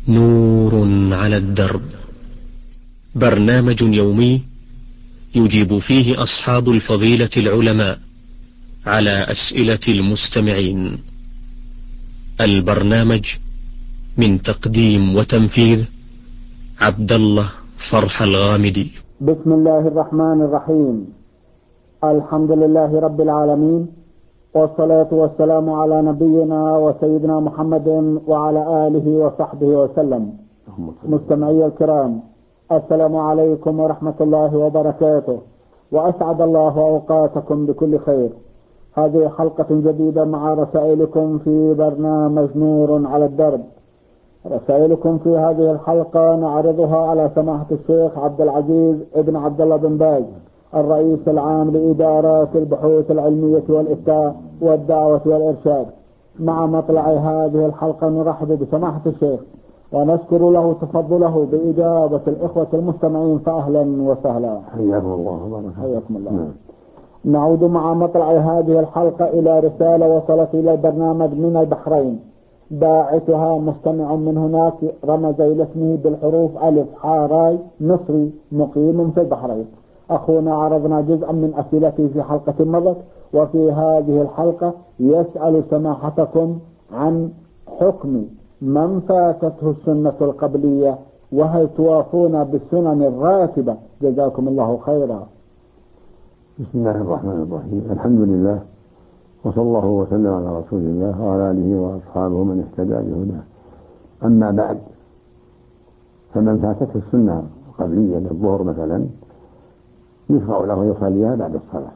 نور على الدرب، برنامج يومي يجيب فيه أصحاب الفضيلة العلماء على أسئلة المستمعين. البرنامج من تقديم وتنفيذ عبد الله فرح الغامدي. بسم الله الرحمن الرحيم. الحمد لله رب العالمين، والصلاة والسلام على نبينا وسيدنا محمد وعلى آله وصحبه وسلم. مستمعي الكرام، السلام عليكم ورحمة الله وبركاته، وأسعد الله أوقاتكم بكل خير. هذه حلقة جديدة مع رسائلكم في برنامج نور على الدرب. رسائلكم في هذه الحلقة نعرضها على سماحة الشيخ عبد العزيز ابن عبد الله بن باز، الرئيس العام لإدارات البحوث العلمية والإفتاء والدعوة والإرشاد. مع مطلع هذه الحلقة نرحب بسماحة الشيخ ونشكر له تفضله بإجابة الإخوة المستمعين، فأهلا وسهلا. حياكم الله. حياكم الله. نعود مع مطلع هذه الحلقة إلى رسالة وصلت إلى البرنامج من البحرين، باعثها مستمع من هناك رمز إلى اسمه بالحروف ألف حاراي مصري مقيم في البحرين. أخونا عرضنا جزءا من أسئلته في حلقة مضت، وفي هذه الحلقة يسأل سماحتكم عن حكم من فاتته السنة القبلية، وهل توافون بالسنن الراتبة؟ جزاكم الله خيرا. بسم الله الرحمن الرحيم. الحمد لله، وصلى الله وسلم على رسول الله وعلى آله وأصحابه من اهتدى بهداه. أما بعد، فمن فاتته السنة القبلية للظهر مثلا يشرع له يصليها بعد الصلاة،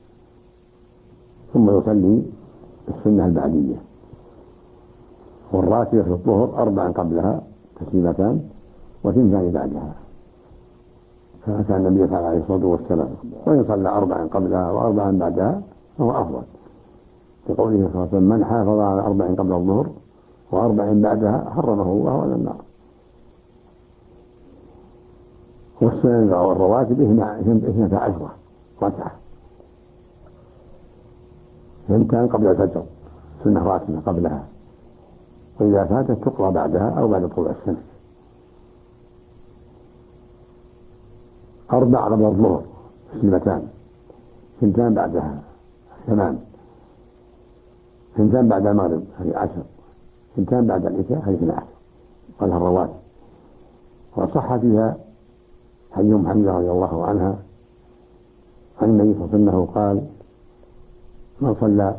ثم يصلي السنة البعدية. والراتبة في الظهر 4 قبلها تسليمتان و2 بعدها، كما كان النبي صلى الله عليه الصلاة والسلام. وإن صلى 4 قبلها و4 بعدها فهو أفضل، لقوله صلى الله عليه وسلم: من حافظ على 4 قبل الظهر و4 بعدها حرمه الله على النار. والسنن والرواتب 12 ركعة، 2 قبل الفجر سنة راتبة قبلها، وإذا فاتت تقرأ بعدها أو بعد طلوع الشمس. 4 قبل الظهر تسليمتان، 2 بعدها 8، 2 بعد المغرب هذه 10، 2 بعد العشاء هذه 12. قالها الرواتب. وصح فيها حديث حمزة رضي الله عنها عن النبي صلى الله عليه وسلم قال: من صلى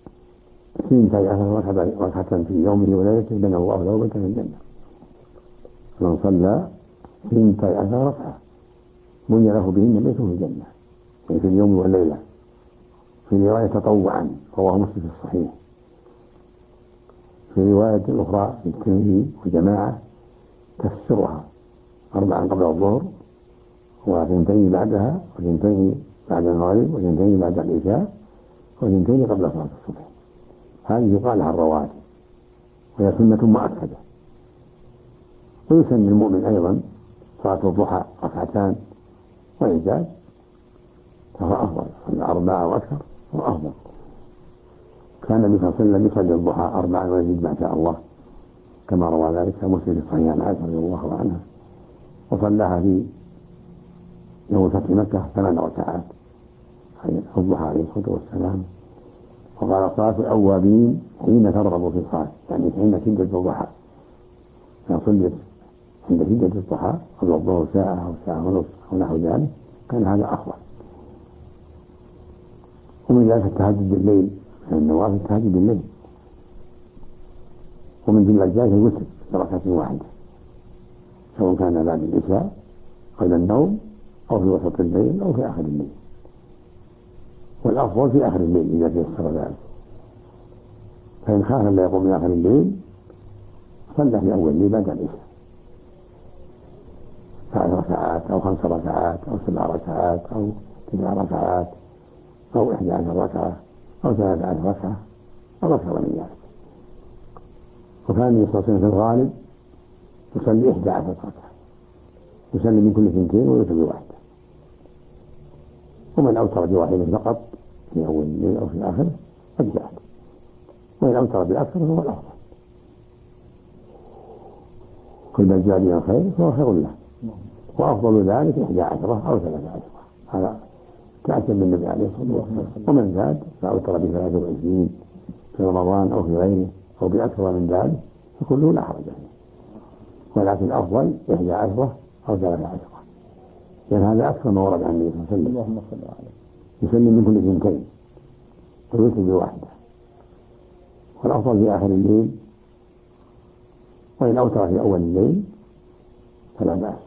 12 ركعة في يومه وليلته بنى الله له بيتا في الجنة. من صلى 12 ركعة بني له بهن بيت في الجنة، يعني في اليوم والليلة. في رواية تطوعا، رواه مسلم في الصحيح. في رواية أخرى في الترمذي وجماعة تفسرها: 4 قبل الظهر و2 بعدها، و2 بعد المغرب، و2 بعد العشاء، و2 قبل صلاة الصبح. هذه يقال لها الرواتب، وهي سنة مؤكدة. ويسن المؤمن أيضا صلاة الضحى 2 ركعتان، وإن زاد فهو أفضل، صلى 4 أو أكثر فهو أفضل. كان النبي صلى الله عليه وسلم يصلي الضحى 4 ويزيد ما شاء الله، كما روى ذلك مسلم في الصحيح عن عائشة رضي الله عنها. وصلاها في يوم فتح مكة 8 ركعات الضحى عليه الصلاة والسلام. وقال: صلاة الأوابين حين ترغب في الصلاة، يعني حين شدة الضحى. فصلت عند شدة الضحى قبل الظهر ساعة أو ساعة ونصف أو نحو ذلك، كان هذا أفضل. ومن ذلك التهجد بالليل، من النوافل التهجد بالليل. ومن جملة ذلك الوتر بركعة واحدة، سواء كان بعد العشاء قبل النوم أو في وسط الليل أو في آخر الليل. والأفضل في آخر الليل إذا تيسر ذلك. فإن خاف لا يقوم في آخر الليل صلى في أول الليل بعد العشاء 3 ركعات أو 5 ركعات أو 7 ركعات أو 9 ركعات أو 11 ركعة أو 13 ركعة أو أكثر من ذلك. وكان النبي صلى الله عليه وسلم في الغالب يصلي 11 ركعة، يسلم من كل 2 ويوتر بواحدة. ومن أوتر بواحدة فقط في أول الليل أو في آخره أجزأت، وإن أوتر بالأكثر فهو الأفضل. كل ما زاد من الخير فهو خير له، وأفضل ذلك 11 أو 13. هذا تأسم بالنبي عليه الصلاة والسلام. ومن زاد فأوتر ب23 في رمضان أو في غيره أو بأكثر من ذلك فكله لا حرج فيه، ولكن الأفضل 11 أو 13، لأن هذا أكثر ما ورد عن النبي صلى الله عليه وسلم. اللهم صل عليه. يسلم من كل 2 ويوتر بواحدة، والأفضل في آخر الليل، وإن أوتر في أول الليل فلا بأس،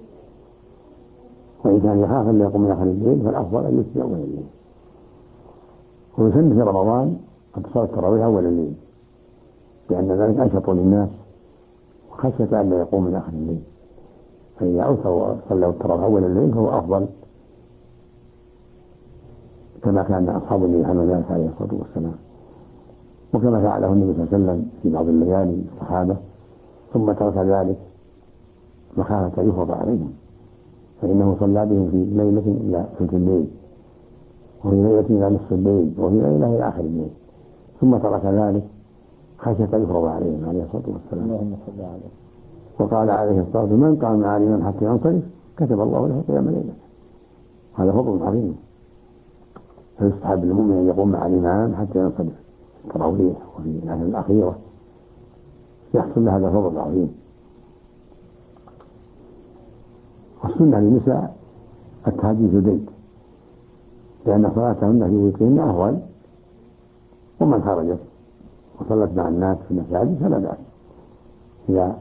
وإن كان يخاف أن يقوم من آخر الليل فالأفضل أن يوتر في أول الليل. ويسن في رمضان اتصال التراويح أول الليل، لأن ذلك أنشط للناس وخشية أن لا يقوم من آخر الليل، فإذا أوتر وصلوا التراويح أول الليل فهو أفضل، كما كان أصحاب النبي محمد عليه الصلاة والسلام، وكما فعله النبي صلى الله عليه وسلم في بعض الليالي الصحابة ثم ترك ذلك مخافة يفرض عليهم، فإنه صلى بهم في ليلة إلى ثلث الليل، وفي ليلة إلى نصف الليل، وفي ليلة إلى آخر الليل، ثم ترك ذلك خشية يفرض عليهم عليه الصلاة والسلام. اللهم صل عليه. وقال عليه الصلاة والسلام: من قام عالما حتى ينصرف كتب الله له قيام ليلة. هذا فضل عظيم، فيستحب للمؤمن أن يقوم مع الإمام حتى ينصرف التراويح وفي العشر الأخيرة، يحصل له هذا الفضل العظيم. والسنة للنساء التهجد في البيت، لأن صلاتهن في بيوتهن أفضل، ومن خرجت وصلت مع الناس في المساجد فلا بأس، إذا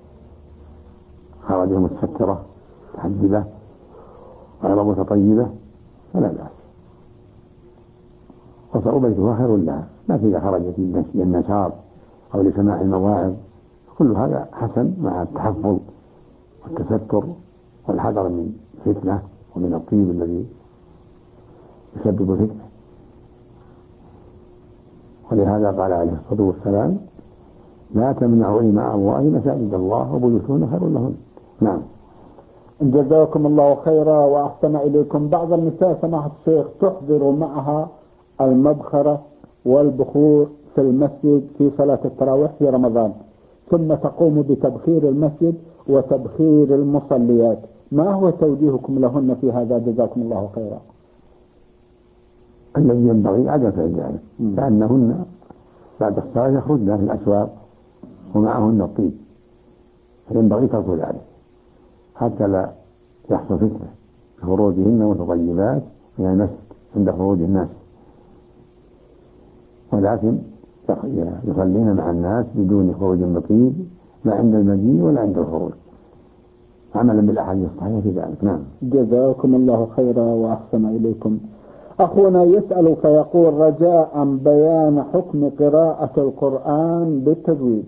خرجت متسترة متحجبة غير متطيبة فلا بأس، وصلاة بيتها خير لها. لكن إذا خرجت للنشاط أو لسماع المواعظ كل هذا حسن، مع التحفظ والتستر والحذر من فتنة ومن الطيب الذي يسبب الفتنة. ولهذا قال عليه الصلاة والسلام: لا تمنعوا إماء الله مساجد الله وبيوتهن خير لهن. نعم. جزاكم الله خيرا وأحسن إليكم. بعض النساء سماحة الشيخ تحضر معها المبخرة والبخور في المسجد في صلاة التراويح في رمضان، ثم تقوم بتبخير المسجد وتبخير المصليات، ما هو توجيهكم لهن في هذا جزاكم الله خيرا؟ الذي ينبغي عدم فعل ذلك، لأنهن بعد الصلاة يخرجن في الأسواق ومعهن الطيب، فينبغي ترك ذلك حتى لا يحصل فتنة خروجهن متطيبات من المسجد عند خروج الناس، ولكن يصلين مع الناس بدون خروج بطيب لا عند المجيء ولا عند الخروج، عملا بالأحاديث الصحيحة في ذلك. نعم. جزاكم الله خيرا وأحسن إليكم. أخونا يسأل فيقول: رجاء بيان حكم قراءة القرآن بالتجويد.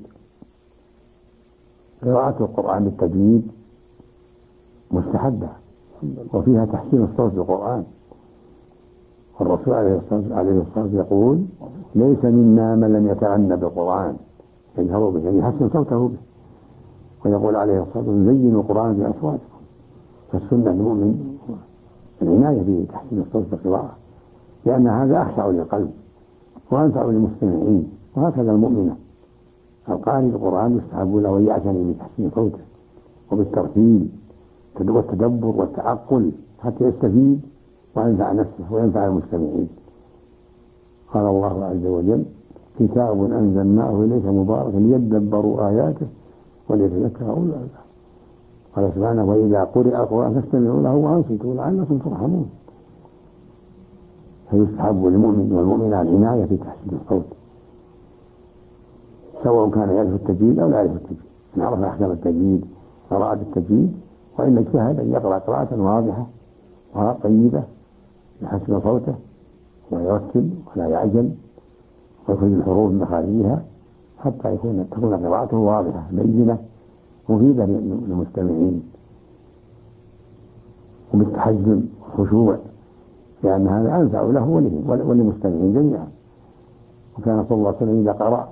قراءة القرآن بالتجويد مستحبة، وفيها تحسين الصوت بالقرآن، والرسول عليه الصلاة والسلام يقول: ليس منا من لم يتغنى بالقرآن، يجهر به يعني يحسن صوته به. ويقول عليه الصلاة والسلام: زينوا القرآن بأصواتكم. فالسنة المؤمن العناية بتحسين الصوت بالقراءة، لأن هذا أخشع للقلب وأنفع للمستمعين. وهكذا المؤمنة القارئ القرآن يستحب له أن يعتني بتحسين صوته وبالترتيل والتدبر والتعقل حتى يستفيد وينفع نفسه وينفع المستمعين. قال الله عز وجل: كتاب أنزلناه إليك مبارك ليدبروا آياته وليتذكر أولو الألباب. قال سبحانه: وإذا قرئ القرآن فاستمعوا له وأنصتوا لعلكم ترحمون. فيستحب للمؤمن والمؤمنة العناية في تحسين الصوت، سواء كان يعرف التجويد أو لا يعرف التجويد، إن عرف أحكام التجويد قراءة التجويد، وإن اجتهد أن يقرأ قراءة واضحة وطيبة يحسن صوته ويرتل ولا يعجل ويخرج الحروف من مخارجها حتى تكون قراءته واضحة بينة مفيدة للمستمعين، وبالتحجم والخشوع، لأن هذا أنفع له وللمستمعين جميعا. وكان صلى الله عليه وسلم إذا قرأ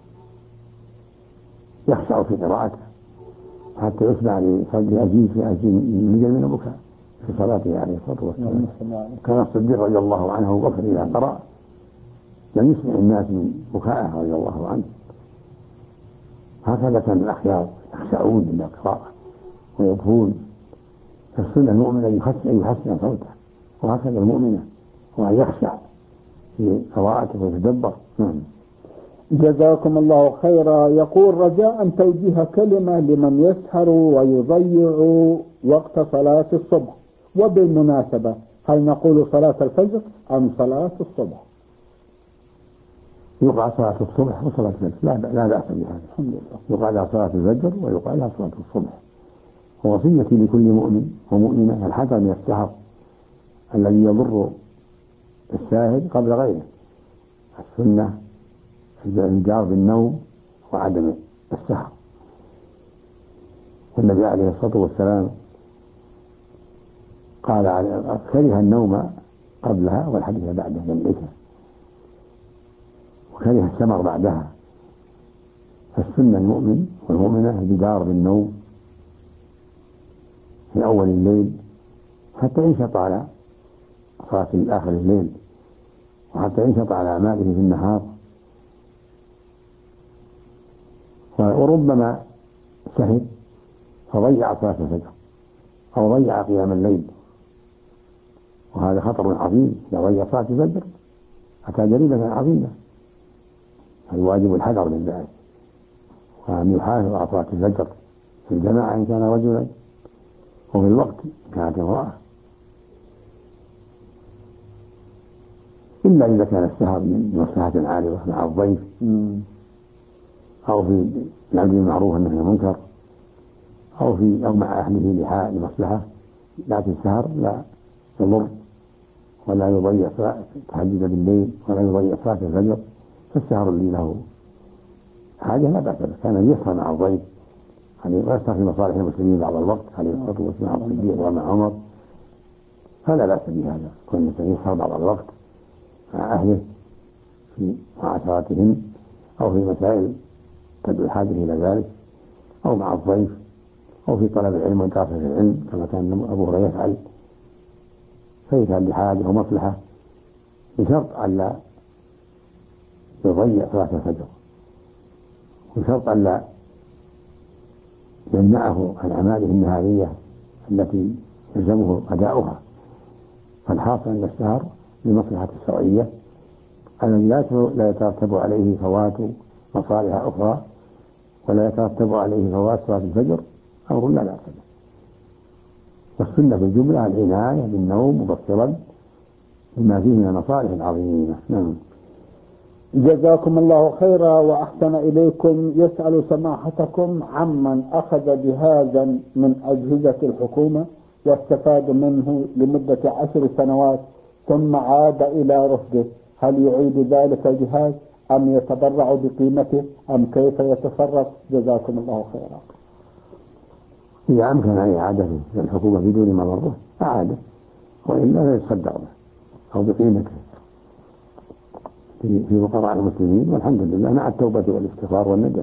يخشع في قراءته حتى يسمع لصدر أجيز في أجيز من البكاء في صلاته عليه الصلاة والسلام. كان الصديق رضي الله عنه وبكر إذا قرأ لم يسمع الناس من بكائه رضي الله عنه. هكذا كان الأخيار يخشعون من القراءة ويبكون. فالسنة المؤمن أن يحسن صوته، وهكذا المؤمنة وأن يخشع في قراءته ويتدبر. جزاكم الله خيرا. يقول رجاء توجيه كلمة لمن يسهر ويضيع وقت صلاة الصبح، وبالمناسبة هل نقول صلاة الفجر أم صلاة الصبح؟ يقال صلاة الصبح وصلاة الفجر، لا بأس بهذا. الحمد لله. يقال صلاة الفجر ويقال صلاة الصبح. ووصيتي لكل مؤمن ومؤمنة الحذر من السهر الذي يضر الشاهد قبل غيره. السنة الإنذار بالنوم وعدم السهر. والنبي عليه الصلاة والسلام قال كره النوم قبلها والحديث بعدها بالعشاء، وكره السمر بعدها. فالسنة المؤمن والمؤمنة الجدار بالنوم في أول الليل حتى ينشط على صلاة آخر الليل، وحتى ينشط على أعماله في النهار. وربما سهل فضيع صلاة الفجر أو ضيع قيام الليل، وهذا خطر عظيم. إذا ضيع صلاة الفجر أتى جريمة عظيمة. فالواجب الحذر من ذلك، وأن يحافظ على صلاة الفجر في الجماعة إن كان رجلا، وفي الوقت إن كانت امرأة، إلا إذا كان السهر من مصلحة عارضة مع الضيف أو في الأمر بالمعروف والنهي عن المنكر أو مع أهله لمصلحة. لكن السهر لا يضر ولا يضيع تهجد بالليل ولا يضيع صلاة الفجر. فالسهر اللي له حاجة لا بأس به. كان يسهر مع الضيف ويسهر في مصالح المسلمين بعض الوقت عليه الصلاة والسلام مع الصديق ومع عمر، فلا بأس بهذا. كون الإنسان يسهر بعض الوقت مع أهله في معاشرتهم أو في مسائل تدعو الحاجة إلى ذلك، أو مع الضيف، أو في طلب العلم ودراسة العلم كما كان أبو هريرة يفعل، فإذا لحاجة ومصلحة بشرط ألا يضيع صلاة الفجر، وشرط ألا يمنعه عن أعماله النهارية التي يلزمه أداؤها. فالحاصل أن السهر لمصلحة الشرعية الذي لا يترتب عليه فوات مصالح أخرى، ولا يترتب عليه فوات صلاة الفجر، أمر لا بأس به. والسنة في الجملة العناية بالنوم مبكرا بما فيه من المصالح العظيمة. جزاكم الله خيرا وأحسن إليكم. يسأل سماحتكم عمن أخذ جهازا من أجهزة الحكومة واستفاد منه لمدة 10 سنوات ثم عاد إلى رفده، هل يعيد ذلك الجهاز أم يتبرع بقيمته أم كيف يتصرف؟ جزاكم الله خيرا. إذا أمكن أن إعادته الحكومة بدون مضرة أعاده، وإلا لا يتصدق به أو بقيمته في فقراء المسلمين، والحمد لله مع التوبة والاستغفار والندم.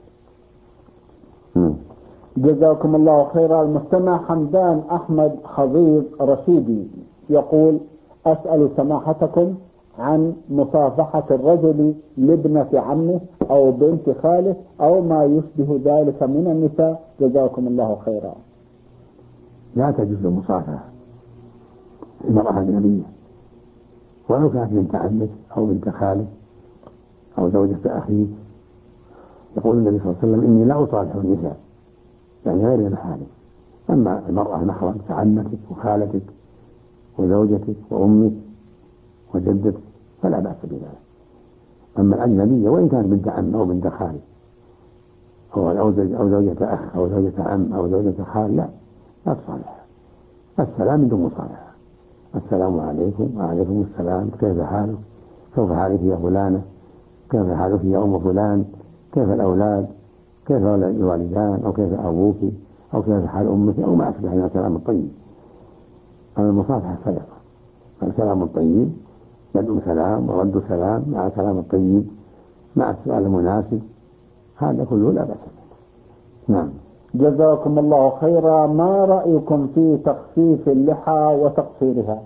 جزاكم الله خيرا. المستمع حمدان أحمد خضير رشيدي يقول: أسأل سماحتكم عن مصافحة الرجل لابنة عمه أو بنت خاله أو ما يشبه ذلك من النساء، جزاكم الله خيرا. لا تجوز المصافحة المرأة الأجنبية، ولو كانت بنت عمك أو بنت خالك أو زوجة أخيك. يقول النبي صلى الله عليه وسلم: إني لا أصافح النساء، يعني غير المحارم. أما المرأة المحرم كعمتك وخالتك وزوجتك وأمك وجدتك فلا بأس بذلك. أما الأجنبية وإن كانت بنت عم أو بنت خال أو زوجة أخ أو زوجة عم أو زوجة خال لا تصالحها. السلام بدون مصالحة. السلام عليكم. وعليكم السلام. كيف حالك؟ كيف حالك يا فلانة؟ كيف حالك يا أم فلان؟ كيف الأولاد؟ كيف الوالدان؟ أو كيف أبوك؟ أو كيف حال أمك؟ أو ما أشبه من الكلام الطيب. أما المصافحة فلا. الكلام الطيب بدء سلام ورد سلام مع الكلام الطيب مع السؤال المناسب، هذا كله لا بأس به. جزاكم الله خيرا. ما رأيكم في تخفيف اللحى وتقصيرها؟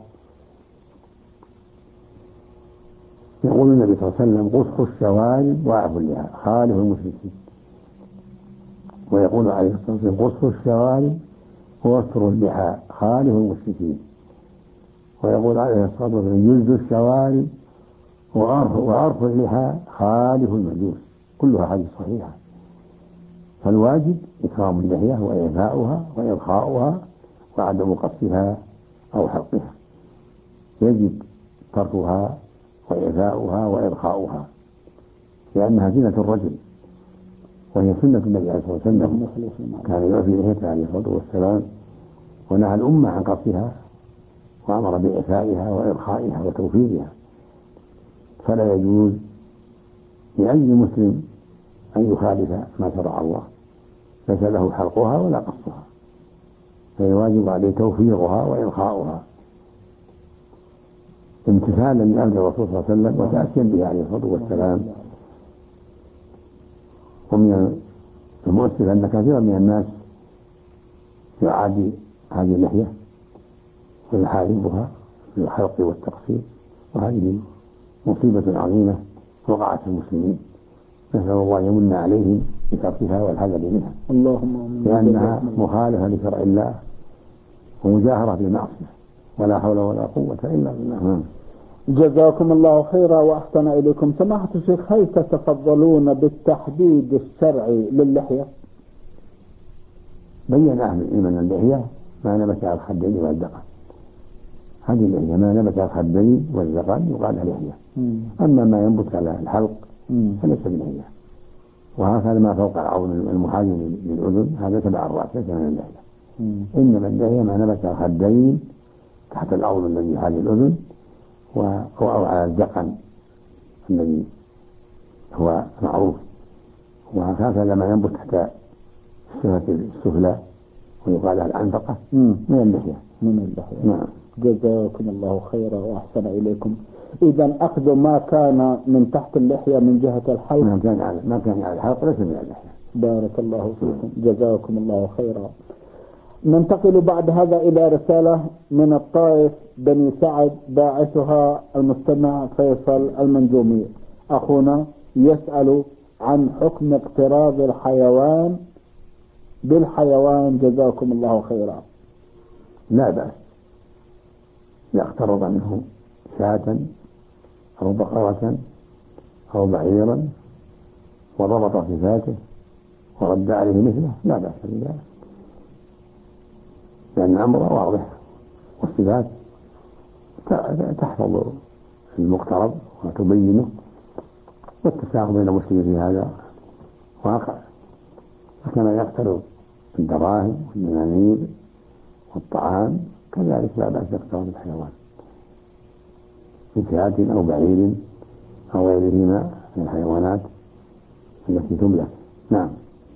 يقول النبي صلى الله عليه وسلم: قصوا الشوارب واعفوا اللحى، خالفوا المشركين. ويقول عليه الصلاة والسلام قص الشوارب ووتر اللحى خالف المشركين. ويقول عليه الصلاة والسلام جلد الشوارب وعرف اللحى خالف المجوس. كلها حديث صحيحة. فالواجب إكرام اللحية وإعفاؤها وإرخاؤها وعدم قصها أو حلقها. يجب تركها وإعفاؤها وإرخاؤها لأنها زينة الرجل، وهي سنة النبي عليه الصلاة والسلام، كان يعفي لحيته عليه الصلاة والسلام ونهى الأمة عن قصها وأمر بإعفائها وإرخائها وتوفيرها. فلا يجوز لأي مسلم أن يخالف ما شرع الله، ليس له حلقها ولا قصها، فالواجب عليه توفيرها وإرخاؤها امتثالا لأمر الرسول صلى الله عليه وسلم وتأسيا به عليه الصلاة والسلام. ومن المؤسف أن كثيرا من الناس يعادي هذه اللحية ويحاربها بالحلق والتقصير، وهذه مصيبة عظيمة وقعت في المسلمين، نسأل الله يمن عليهم بتركها والحذر منها، لأنها مخالفة لشرع الله ومجاهرة بالمعصية، ولا حول ولا قوة إلا بالله. جزاكم الله خيرا وأحسن إليكم. سماحة الشيخ، هل تتفضلون بالتحديد الشرعي للحية؟ بين أهل العلم أن اللحية ما نبت على الخدين والذقن، هذه اللحية ما نبت على الخدين والذقن يقال لحية. أما ما ينبت على الحلق فليس بلحية. وهكذا ما فوق العظم المحاذي للأذن هذا تبع الرأس ليس من اللحية. إنما اللحية ما نبت على الخدين تحت العظم الذي يحاذي الأذن أو على الذقن الذي هو معروف. وهكذا ما ينبت تحت الشفة السفلى ويقال لها العنفقة من اللحية. نعم. جزاكم الله خيرا وأحسن إليكم. إذا أخذ ما كان من تحت اللحية من جهة الحلق ما كان على الحلق ليس من اللحية. بارك الله فيكم. جزاكم الله خيرا. ننتقل بعد هذا إلى رسالة من الطائف بني سعد باعثها المستمع فيصل المنجومي. أخونا يسأل عن حكم اقتراض الحيوان بالحيوان، جزاكم الله خيرا. لا بأس يقترض منه شاة أو بقرة أو بعيرا وضبط صفاته ورد عليه مثله، لا بأس بذلك، لأن الأمر واضح والصفات تحفظ المقترض وتبينه، والتساهل بين المسلمين في هذا واقع. فكما يقترض الدراهم والدنانير والطعام كذلك لا بأس يقترض الحيوان من شاة أو بعير أو غيرهما من الحيوانات التي تملك. نعم.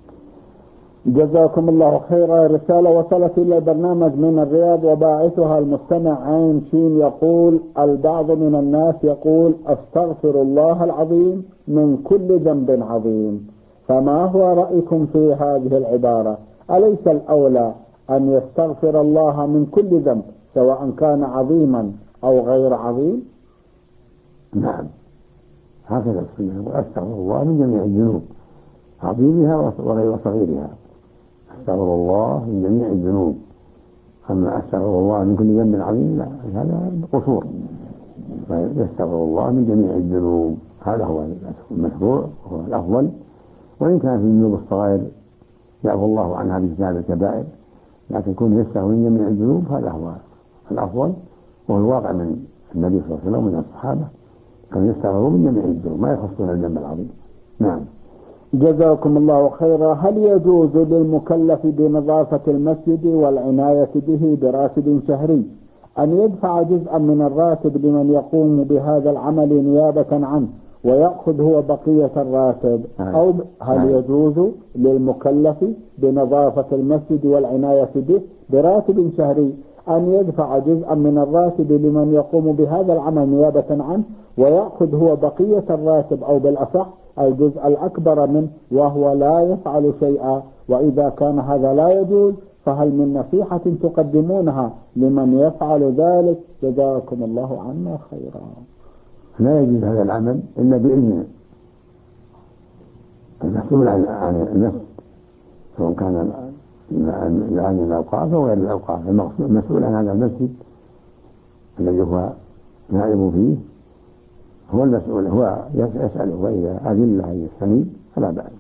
جزاكم الله خيرا. رسالة وصلت إلى البرنامج من الرياض وباعثها المستمع عين شين يقول: البعض من الناس يقول أستغفر الله العظيم من كل ذنب عظيم، فما هو رأيكم في هذه العبارة؟ أليس الأولى أن يستغفر الله من كل ذنب سواء كان عظيما أو غير عظيم؟ نعم، هكذا السنة، وأستغفر الله من جميع الذنوب عظيمها وغير صغيرها. أستغفر الله من جميع الذنوب، أما أستغفر الله من كل ذنب عظيم لا، هذا قصور. يستغفر الله من جميع الذنوب، هذا هو المشروع وهو الأفضل. وإن كان في الذنوب الصغائر يعفو الله عنها بكتاب الكبائر، لكن كون يستغفر من جميع الذنوب هذا هو الأفضل، وهو الواقع من النبي صلى الله عليه وسلم ومن الصحابة، كانوا يستغفرون من جميع الذنوب ما يخصون الذنب العظيم. نعم. جزاكم الله خيرا. هل يجوز للمكلف بنظافة المسجد والعناية به براتب شهري أن يدفع جزءا من الراتب لمن يقوم بهذا العمل نيابة عنه ويأخذ هو بقية الراتب؟ أو هل يجوز للمكلف بنظافة المسجد والعناية به براتب شهري أن يدفع جزءا من الراتب لمن يقوم بهذا العمل نيابة عنه ويأخذ هو بقية الراتب، أو بالأصح الجزء الأكبر منه، وهو لا يفعل شيئا؟ وإذا كان هذا لا يجوز فهل من نصيحة تقدمونها لمن يفعل ذلك؟ جزاكم الله عنا خيرا. لا يجوز هذا العمل إلا بإذن المسؤول عن النفس سواء كان الآن الأوقاف أو غير الأوقاف. المسؤول عن هذا المسجد الذي هو نائب فيه هو المسؤول، هو يسأله، وإذا أذن له أن يستنيب فلا بأس.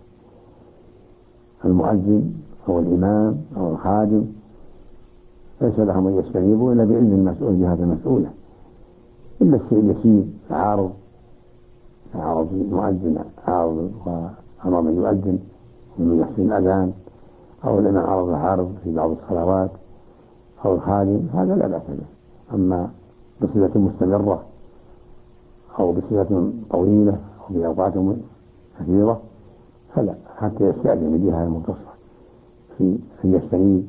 المؤذن أو الإمام أو الخادم ليس لهم أن يستنيبوا إلا بإذن المسؤول جهة المسؤولة، إلا الشيء اليسير، عارض المؤذن عارض وأمر من يؤذن ومن يحسن الأذان، أو الإمام عرض عارض في بعض الصلوات، أو الخادم، هذا لا بأس به. أما بصفة مستمرة أو بصفة طويلة أو بأوقات كثيرة فلا، حتى يستأذن بجهة المختصة في أن يستنيب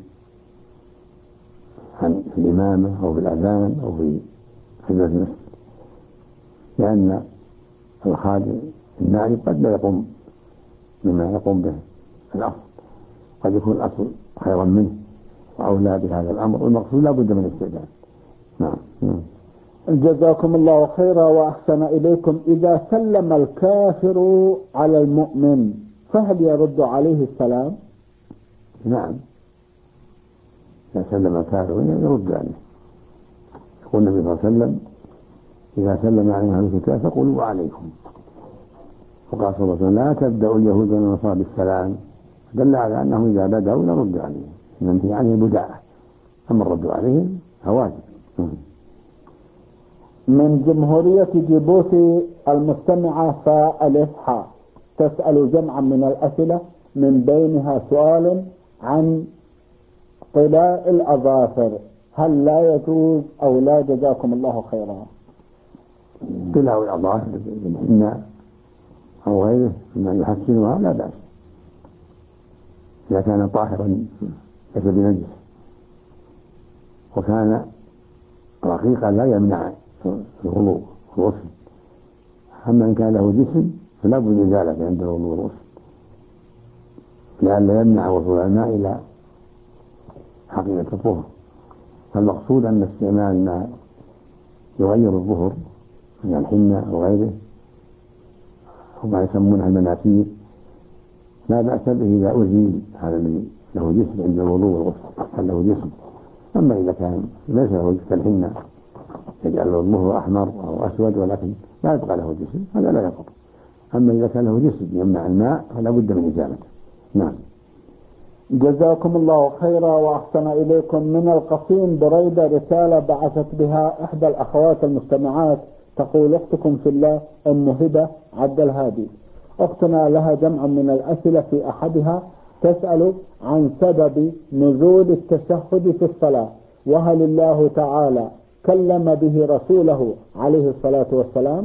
في الإمامة أو في الأذان أو في خدمة المسجد، لأن الخادم النائب قد لا يقوم بما يقوم به الأصل، قد يكون الأصل خيرا منه وأولى بهذا الأمر، والمقصود لا بد من الاستئذان. نعم. جزاكم الله خيرا وأحسن إليكم. إذا سلم الكافر على المؤمن فهل يرد عليه السلام؟ نعم، إذا سلم الكافر يرد عليه. يقول النبي صلى الله عليه وسلم: إذا سلم عليهم أهل الكتاب فقولوا وعليكم. وقال صلى الله عليه وسلم: لا تبدأ اليهود والنصارى بالسلام، دل على أنهم إذا بدأوا نرد عليهم، ننهي عن البداءة، أما الرد عليهم فواجب. من جمهورية جيبوتي المستمعة فالإصحى تسأل جمعا من الأسئلة، من بينها سؤال عن طلاء الأظافر، هل لا يجوز أو لا؟ جزاكم الله خيرا. طلاء الأظافر بالحناء أو غيره مما يحسنها لا بأس، إذا كان طاهرا ليس بنجس وكان رقيقا لا يمنع الوضوء والغسل. أما إن كان له جسم فلا بد من ذلك عند الوضوء والغسل، لئلا يمنع وصول الماء إلى حقيقة الطهر. فالمقصود أن استعمال ما يغير الظهر من الحنة أو غيره وما يسمونها المناسير لا بأس به إذا أزيل هذا الذي له جسم عند الوضوء والغسل، هل له جسم. أما إذا كان ليس له جسم الحنة يجعل الظهر أحمر أو أسود ولكن لا يبقى له جسم، هذا لا يقر. أما إذا كان له جسم يمنع الماء فلا بد من إزالته. نعم. جزاكم الله خيرا وأحسن إليكم. من القصيم بريدة رسالة بعثت بها إحدى الأخوات المستمعات، تقول: أختكم في الله أم هبة عبد الهادي، أختنا لها جمع من الأسئلة، في أحدها تسأل عن سبب نزول التشهد في الصلاة، وهل الله تعالى كلم به رسوله عليه الصلاة والسلام؟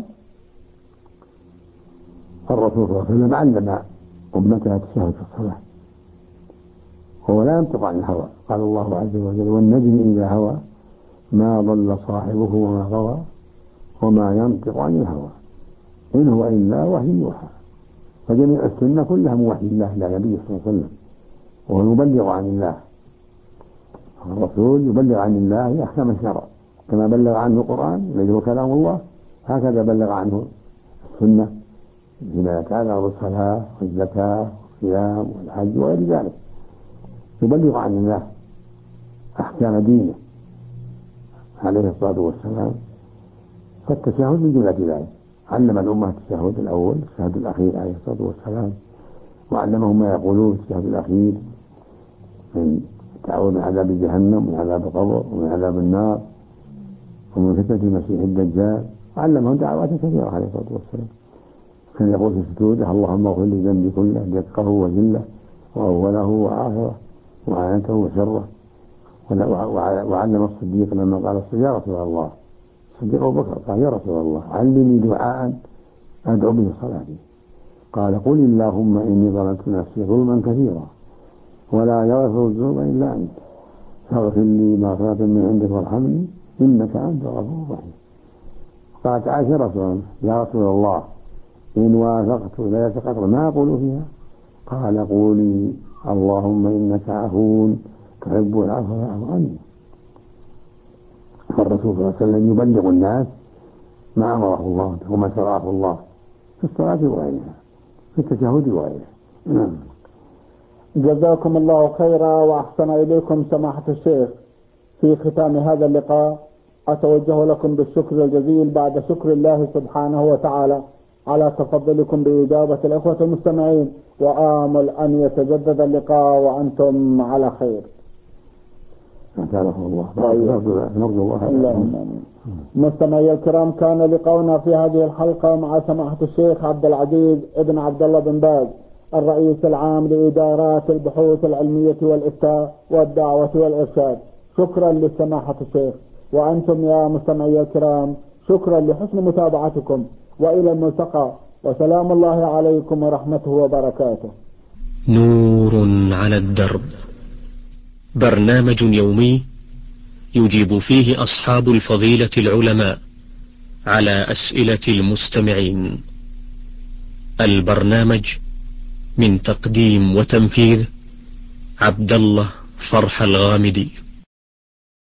الرسول صلى الله عليه وسلم علم أمتها التشهد في الصلاة، هو لا ينطق عن الهوى. قال الله عز وجل: والنجم إذا هوى ما ضل صاحبه وما غوى وما ينطق عن الهوى إن هو إلا وحي يوحى. فجميع السنة كلها من وحي الله لا نبي صلى الله عليه وسلم، وهو المبلغ عن الله. الرسول يبلغ عن الله أحكام الشرع، كما بلغ عنه القرآن الذي هو كلام الله، هكذا بلغ عنه السنة فيما يتعلق بالصلاة والزكاة والصيام والحج وغير ذلك. يبلغ عن الله أحكام دينه عليه الصلاة والسلام. فالتشهد من جملة ذلك، علم الأمة التشهد الأول التشهد الأخير عليه الصلاة والسلام، وعلمهم ما يقولون التشهد الأخير من تعوذ من عذاب جهنم ومن عذاب القبر ومن عذاب النار ومن فتنة المسيح الدجال، وعلمهم دعوات كثيرة عليه الصلاة والسلام. كان يقول في سجوده: اللهم اغفر لي ذنبي كله دقه وجله وأوله وآخره وعانته وسره. وعلم الصديق لما قال: يا رسول الله، الصديق أبو بكر قال: يا رسول الله علمني دعاء أدعو به صلاتي. قال: قل اللهم إني ظلمت نفسي ظلما كثيرا ولا يغفر الذنوب إلا أنت فاغفر لي مغفرة من عندك وارحمني إنك أنت الغفور الرحيم. قالت عائشة: يا رسول الله إن وافقت ليلة القدر ما أقول فيها؟ قال: قولي اللهم إنك عفو تحب العفو فاعف عني. فالرسول صلى الله عليه وسلم يبلغ الناس ما أمره الله وما شرعه الله في الصلاة وغيرها، في التشهد وغيرها. جزاكم الله خيرا وأحسن إليكم سماحة الشيخ. في ختام هذا اللقاء أتوجه لكم بالشكر الجزيل بعد شكر الله سبحانه وتعالى على تفضلكم بإجابة الأخوة المستمعين، وآمل أن يتجدد اللقاء وأنتم على خير. الله نرجو الله. مستمعي الكرام، كان لقاؤنا في هذه الحلقة مع سماحة الشيخ عبد العزيز ابن عبد الله بن باز، الرئيس العام لإدارات البحوث العلمية والإفتاء والدعوة والإرشاد. شكرا لسماحة الشيخ، وأنتم يا مستمعي الكرام شكرا لحسن متابعتكم، وإلى الملتقى، وسلام الله عليكم ورحمته وبركاته. نور على الدرب، برنامج يومي يجيب فيه أصحاب الفضيلة العلماء على أسئلة المستمعين. البرنامج من تقديم وتنفيذ عبد الله فرح الغامدي.